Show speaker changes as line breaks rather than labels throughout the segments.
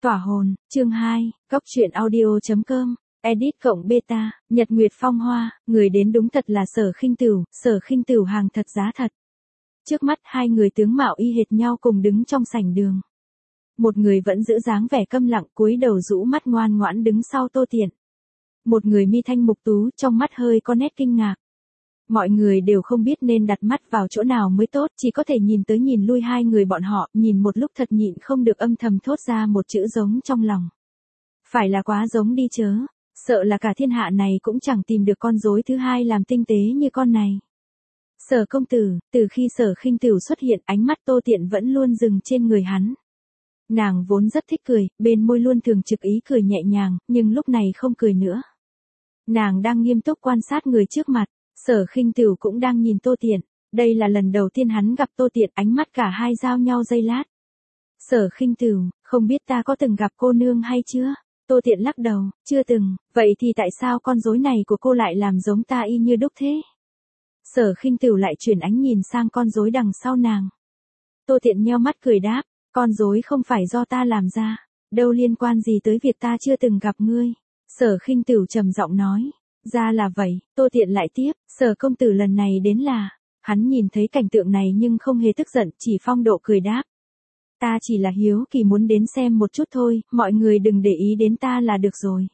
Tỏa hồn, chương 2, góc truyện audio.com, edit cộng beta, Nhật Nguyệt Phong Hoa, người đến đúng thật là Sở Khinh Tửu hàng thật giá thật. Trước mắt hai người tướng mạo y hệt nhau cùng đứng trong sảnh đường. Một người vẫn giữ dáng vẻ câm lặng cúi đầu rũ mắt ngoan ngoãn đứng sau Tô Tiện. Một người mi thanh mục tú trong mắt hơi có nét kinh ngạc. Mọi người đều không biết nên đặt mắt vào chỗ nào mới tốt, chỉ có thể nhìn tới nhìn lui hai người bọn họ, nhìn một lúc thật nhịn không được âm thầm thốt ra một chữ giống trong lòng. Phải là quá giống đi chớ, sợ là cả thiên hạ này cũng chẳng tìm được con rối thứ hai làm tinh tế như con này. Sở công tử, từ khi Sở Khinh Tửu xuất hiện ánh mắt Tô Tiện vẫn luôn dừng trên người hắn. Nàng vốn rất thích cười, bên môi luôn thường trực ý cười nhẹ nhàng, nhưng lúc này không cười nữa. Nàng đang nghiêm túc quan sát người trước mặt. Sở Khinh Tửu cũng đang nhìn Tô Tiện, đây là lần đầu tiên hắn gặp Tô Tiện, ánh mắt cả hai giao nhau giây lát. Sở Khinh Tửu, không biết ta có từng gặp cô nương hay chưa? Tô Tiện lắc đầu, chưa từng, vậy thì tại sao con rối này của cô lại làm giống ta y như đúc thế? Sở Khinh Tửu lại chuyển ánh nhìn sang con rối đằng sau nàng. Tô Tiện nheo mắt cười đáp, con rối không phải do ta làm ra, đâu liên quan gì tới việc ta chưa từng gặp ngươi. Sở Khinh Tửu trầm giọng nói. Ra là vậy, Tô Tiện lại tiếp, Sở công tử lần này đến là, hắn nhìn thấy cảnh tượng này nhưng không hề tức giận, chỉ phong độ cười đáp. Ta chỉ là hiếu kỳ muốn đến xem một chút thôi, mọi người đừng để ý đến ta là được rồi.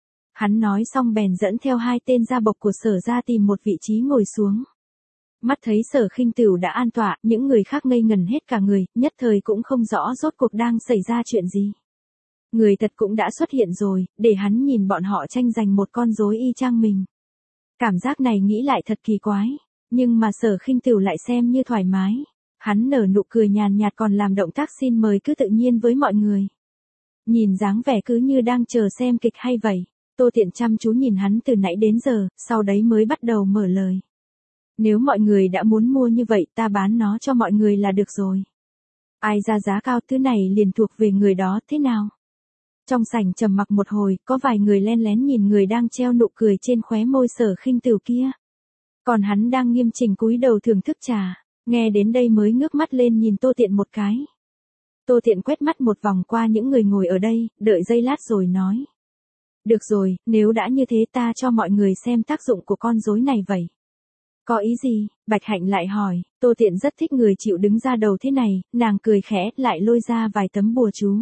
Hắn nói xong bèn dẫn theo hai tên gia bộc của Sở ra tìm một vị trí ngồi xuống. Mắt thấy Sở Khinh Tửu đã an tọa, những người khác ngây ngẩn hết cả người, nhất thời cũng không rõ rốt cuộc đang xảy ra chuyện gì. Người thật cũng đã xuất hiện rồi, để hắn nhìn bọn họ tranh giành một con rối y chang mình. Cảm giác này nghĩ lại thật kỳ quái, nhưng mà Sở Khinh Tửu lại xem như thoải mái. Hắn nở nụ cười nhàn nhạt còn làm động tác xin mời cứ tự nhiên với mọi người. Nhìn dáng vẻ cứ như đang chờ xem kịch hay vậy. Tô Tiện chăm chú nhìn hắn từ nãy đến giờ, sau đấy mới bắt đầu mở lời. Nếu mọi người đã muốn mua như vậy ta bán nó cho mọi người là được rồi. Ai ra giá cao thứ này liền thuộc về người đó thế nào? Trong sảnh trầm mặc một hồi, có vài người len lén nhìn người đang treo nụ cười trên khóe môi Sở Khinh Tửu kia. Còn hắn đang nghiêm chỉnh cúi đầu thưởng thức trà, nghe đến đây mới ngước mắt lên nhìn Tô Tiện một cái. Tô Tiện quét mắt một vòng qua những người ngồi ở đây, đợi giây lát rồi nói. Được rồi, nếu đã như thế ta cho mọi người xem tác dụng của con rối này vậy. Có ý gì? Bạch Hạnh lại hỏi. Tô Tiện rất thích người chịu đứng ra đầu thế này, nàng cười khẽ, lại lôi ra vài tấm bùa chú.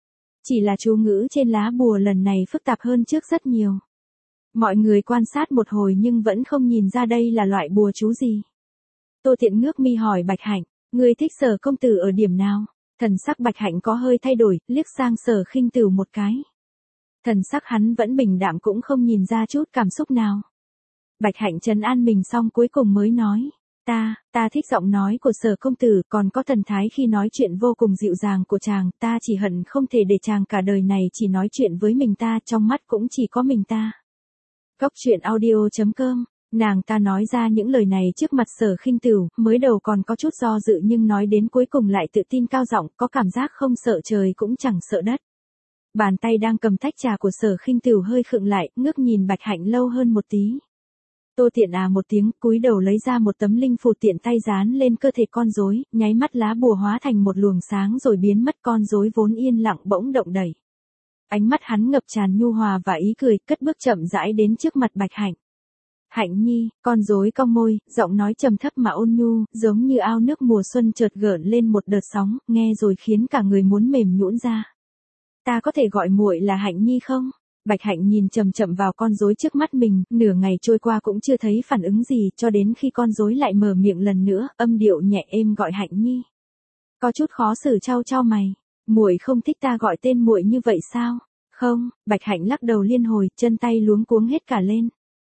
Chỉ là chú ngữ trên lá bùa lần này phức tạp hơn trước rất nhiều. Mọi người quan sát một hồi nhưng vẫn không nhìn ra đây là loại bùa chú gì. Tô Tiện ngước mi hỏi Bạch Hạnh, ngươi thích Sở công tử ở điểm nào? Thần sắc Bạch Hạnh có hơi thay đổi, liếc sang Sở Khinh Tửu một cái. Thần sắc hắn vẫn bình đạm cũng không nhìn ra chút cảm xúc nào. Bạch Hạnh trấn an mình xong cuối cùng mới nói. Ta thích giọng nói của Sở công tử, còn có thần thái khi nói chuyện vô cùng dịu dàng của chàng, ta chỉ hận không thể để chàng cả đời này chỉ nói chuyện với mình ta, trong mắt cũng chỉ có mình ta. Góc truyện audio.com, nàng ta nói ra những lời này trước mặt Sở Khinh Tửu, mới đầu còn có chút do dự nhưng nói đến cuối cùng lại tự tin cao giọng, có cảm giác không sợ trời cũng chẳng sợ đất. Bàn tay đang cầm tách trà của Sở Khinh Tửu hơi khựng lại, ngước nhìn Bạch Hạnh lâu hơn một tí. Tô Tiện một tiếng, cúi đầu lấy ra một tấm linh phù tiện tay dán lên cơ thể con rối, nháy mắt lá bùa hóa thành một luồng sáng rồi biến mất, con rối vốn yên lặng bỗng động đẩy. Ánh mắt hắn ngập tràn nhu hòa và ý cười, cất bước chậm rãi đến trước mặt Bạch Hạnh. Hạnh nhi, con rối cong môi, giọng nói trầm thấp mà ôn nhu, giống như ao nước mùa xuân chợt gợn lên một đợt sóng, nghe rồi khiến cả người muốn mềm nhũn ra. Ta có thể gọi muội là Hạnh nhi không? Bạch Hạnh nhìn chậm chậm vào con rối trước mắt mình, nửa ngày trôi qua cũng chưa thấy phản ứng gì, cho đến khi con rối lại mở miệng lần nữa, âm điệu nhẹ êm gọi Hạnh nhi. Có chút khó xử chau mày, muội không thích ta gọi tên muội như vậy sao? Không, Bạch Hạnh lắc đầu liên hồi, chân tay luống cuống hết cả lên.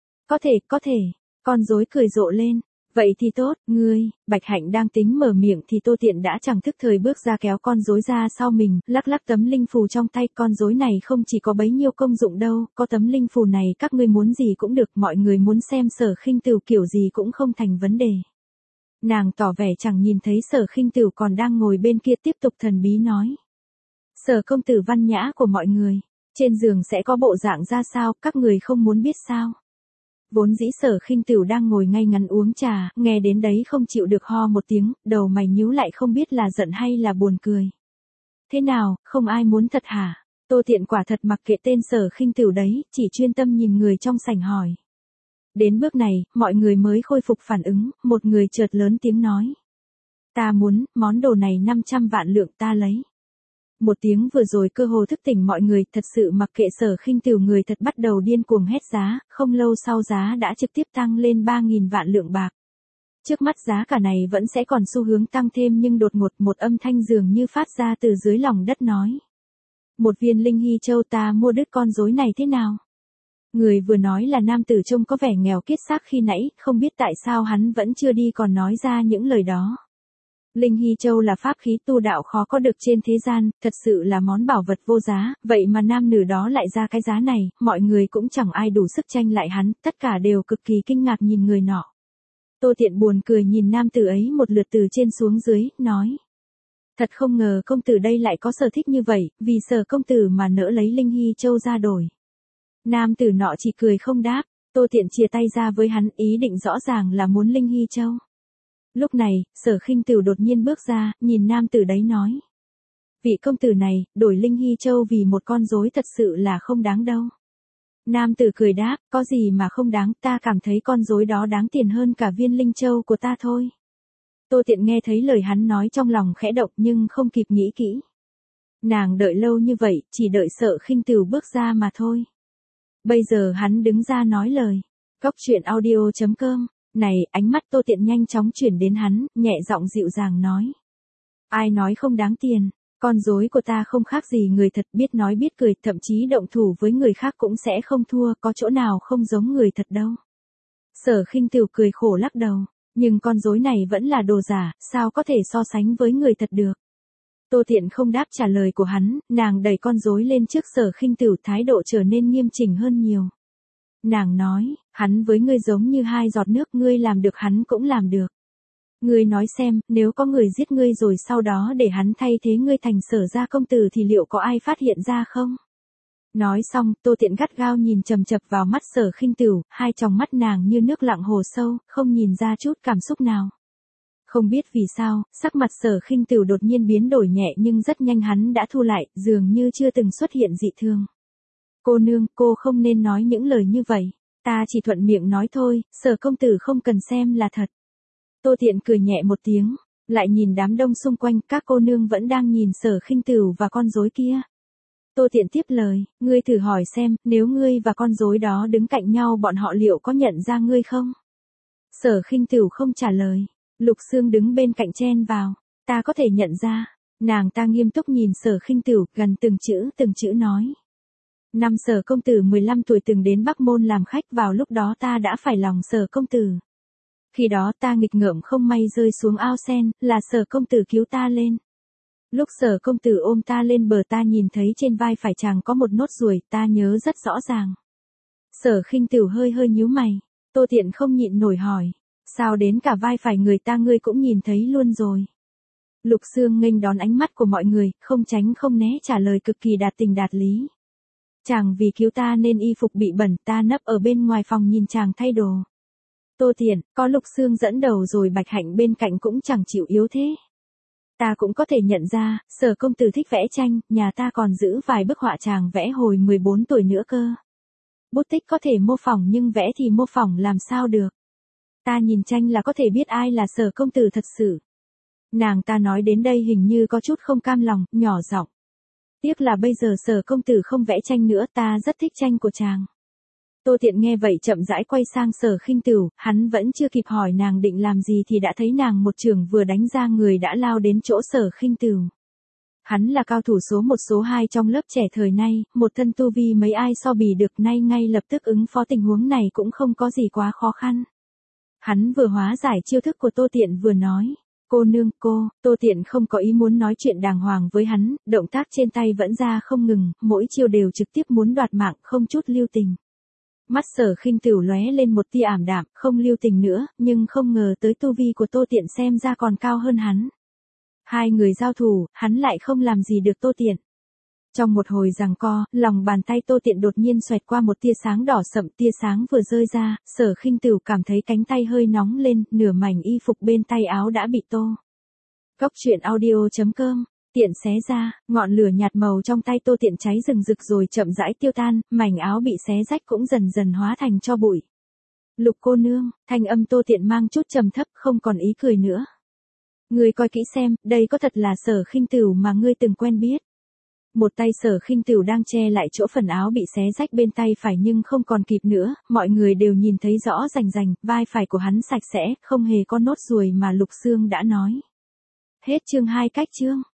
Có thể, con rối cười rộ lên. Vậy thì tốt, ngươi. Bạch Hạnh đang tính mở miệng thì Tô Tiện đã chẳng thức thời bước ra kéo con rối ra sau mình, lắc tấm linh phù trong tay, con rối này không chỉ có bấy nhiêu công dụng đâu, có tấm linh phù này các ngươi muốn gì cũng được, mọi người muốn xem Sở Khinh Tửu kiểu gì cũng không thành vấn đề. Nàng tỏ vẻ chẳng nhìn thấy Sở Khinh Tửu còn đang ngồi bên kia tiếp tục thần bí nói. Sở công tử văn nhã của mọi người, trên giường sẽ có bộ dạng ra sao, các người không muốn biết sao? Vốn dĩ Sở Khinh Tửu đang ngồi ngay ngắn uống trà, nghe đến đấy không chịu được ho một tiếng, đầu mày nhíu lại không biết là giận hay là buồn cười. Thế nào, không ai muốn thật hả? Tô Tiện quả thật mặc kệ tên Sở Khinh Tửu đấy, chỉ chuyên tâm nhìn người trong sảnh hỏi. Đến bước này, mọi người mới khôi phục phản ứng, một người chợt lớn tiếng nói. Ta muốn, món đồ này 500 vạn lượng ta lấy. Một tiếng vừa rồi cơ hồ thức tỉnh mọi người, thật sự mặc kệ Sở Khinh Tửu người thật bắt đầu điên cuồng hét giá, không lâu sau giá đã trực tiếp tăng lên 3.000 vạn lượng bạc. Trước mắt giá cả này vẫn sẽ còn xu hướng tăng thêm nhưng đột ngột một âm thanh dường như phát ra từ dưới lòng đất nói. Một viên linh hy châu ta mua đứt con rối này thế nào? Người vừa nói là nam tử trông có vẻ nghèo kiết xác khi nãy, không biết tại sao hắn vẫn chưa đi còn nói ra những lời đó. Linh hy châu là pháp khí tu đạo khó có được trên thế gian, thật sự là món bảo vật vô giá, vậy mà nam nữ đó lại ra cái giá này, mọi người cũng chẳng ai đủ sức tranh lại hắn, tất cả đều cực kỳ kinh ngạc nhìn người nọ. Tô Tiện buồn cười nhìn nam tử ấy một lượt từ trên xuống dưới, nói. Thật không ngờ công tử đây lại có sở thích như vậy, vì Sở công tử mà nỡ lấy linh hy châu ra đổi. Nam tử nọ chỉ cười không đáp, Tô Tiện chìa tay ra với hắn, ý định rõ ràng là muốn linh hy châu. Lúc này, Sở Khinh Tửu đột nhiên bước ra, nhìn nam tử đấy nói. Vị công tử này, đổi linh hy châu vì một con rối thật sự là không đáng đâu. Nam tử cười đáp, có gì mà không đáng, ta cảm thấy con rối đó đáng tiền hơn cả viên linh châu của ta thôi. Tô Tiện nghe thấy lời hắn nói trong lòng khẽ động nhưng không kịp nghĩ kỹ. Nàng đợi lâu như vậy, chỉ đợi Sở Khinh Tửu bước ra mà thôi. Bây giờ hắn đứng ra nói lời. Góc truyện audio.com. Này, ánh mắt Tô Tiện nhanh chóng chuyển đến hắn, nhẹ giọng dịu dàng nói. Ai nói không đáng tiền, con rối của ta không khác gì người thật, biết nói biết cười, thậm chí động thủ với người khác cũng sẽ không thua, có chỗ nào không giống người thật đâu. Sở Khinh Tửu cười khổ lắc đầu, nhưng con rối này vẫn là đồ giả, sao có thể so sánh với người thật được. Tô Tiện không đáp trả lời của hắn, nàng đẩy con rối lên trước Sở Khinh Tửu, thái độ trở nên nghiêm chỉnh hơn nhiều. Nàng nói, hắn với ngươi giống như hai giọt nước, ngươi làm được hắn cũng làm được. Ngươi nói xem, nếu có người giết ngươi rồi sau đó để hắn thay thế ngươi thành Sở gia công tử thì liệu có ai phát hiện ra không? Nói xong, Tô Tiện gắt gao nhìn chằm chằm vào mắt Sở Khinh Tửu, hai tròng mắt nàng như nước lặng hồ sâu, không nhìn ra chút cảm xúc nào. Không biết vì sao, sắc mặt Sở Khinh Tửu đột nhiên biến đổi nhẹ nhưng rất nhanh hắn đã thu lại, dường như chưa từng xuất hiện dị thường. Cô nương, cô không nên nói những lời như vậy. Ta chỉ thuận miệng nói thôi, Sở công tử không cần xem là thật. Tô Tiện cười nhẹ một tiếng, lại nhìn đám đông xung quanh, các cô nương vẫn đang nhìn Sở Khinh Tửu và con rối kia. Tô Tiện tiếp lời, ngươi thử hỏi xem, nếu ngươi và con rối đó đứng cạnh nhau bọn họ liệu có nhận ra ngươi không? Sở Khinh Tửu không trả lời. Lục Sương đứng bên cạnh chen vào. Ta có thể nhận ra. Nàng ta nghiêm túc nhìn Sở Khinh Tửu, gần từng chữ nói. Năm Sở công tử 15 tuổi từng đến Bắc Môn làm khách, vào lúc đó ta đã phải lòng Sở công tử. Khi đó ta nghịch ngợm không may rơi xuống ao sen, là Sở công tử cứu ta lên. Lúc Sở công tử ôm ta lên bờ ta nhìn thấy trên vai phải chàng có một nốt ruồi, ta nhớ rất rõ ràng. Sở Khinh Tửu hơi nhíu mày. Tô Tiện không nhịn nổi hỏi. Sao đến cả vai phải người ta ngươi cũng nhìn thấy luôn rồi? Lục Sương nghênh đón ánh mắt của mọi người, không tránh không né trả lời cực kỳ đạt tình đạt lý. Chàng vì cứu ta nên y phục bị bẩn, ta nấp ở bên ngoài phòng nhìn chàng thay đồ. Tô Tiện, có Lục Sương dẫn đầu rồi Bạch Hạnh bên cạnh cũng chẳng chịu yếu thế. Ta cũng có thể nhận ra, Sở công tử thích vẽ tranh, nhà ta còn giữ vài bức họa chàng vẽ hồi 14 tuổi nữa cơ. Bút tích có thể mô phỏng nhưng vẽ thì mô phỏng làm sao được. Ta nhìn tranh là có thể biết ai là Sở công tử thật sự. Nàng ta nói đến đây hình như có chút không cam lòng, nhỏ giọng. Tiếc là bây giờ Sở công tử không vẽ tranh nữa, ta rất thích tranh của chàng. Tô Tiện nghe vậy chậm rãi quay sang Sở Khinh Tửu, hắn vẫn chưa kịp hỏi nàng định làm gì thì đã thấy nàng một chưởng vừa đánh ra người đã lao đến chỗ Sở Khinh Tửu. Hắn là cao thủ số 1 số 2 trong lớp trẻ thời nay, một thân tu vi mấy ai so bì được, nay ngay lập tức ứng phó tình huống này cũng không có gì quá khó khăn. Hắn vừa hóa giải chiêu thức của Tô Tiện vừa nói. Cô nương, Tô Tiện không có ý muốn nói chuyện đàng hoàng với hắn, động tác trên tay vẫn ra không ngừng, mỗi chiêu đều trực tiếp muốn đoạt mạng, không chút lưu tình. Mắt Sở Khinh Tửu lóe lên một tia ảm đạm, không lưu tình nữa, nhưng không ngờ tới tu vi của Tô Tiện xem ra còn cao hơn hắn. Hai người giao thủ, hắn lại không làm gì được Tô Tiện. Trong một hồi giằng co, lòng bàn tay Tô Tiện đột nhiên xoẹt qua một tia sáng đỏ sậm, tia sáng vừa rơi ra, Sở Khinh Tửu cảm thấy cánh tay hơi nóng lên, nửa mảnh y phục bên tay áo đã bị tô. Góc truyện audio.com Tiện xé ra, ngọn lửa nhạt màu trong tay Tô Tiện cháy rừng rực rồi chậm rãi tiêu tan, mảnh áo bị xé rách cũng dần dần hóa thành tro bụi. Lục cô nương, thanh âm Tô Tiện mang chút trầm thấp, không còn ý cười nữa. Ngươi coi kỹ xem, đây có thật là Sở Khinh Tửu mà ngươi từng quen biết. Một tay Sở Khinh Tửu đang che lại chỗ phần áo bị xé rách bên tay phải nhưng không còn kịp nữa, mọi người đều nhìn thấy rõ rành rành, vai phải của hắn sạch sẽ, không hề có nốt ruồi mà Lục Xương đã nói. Hết chương 2 cách chương.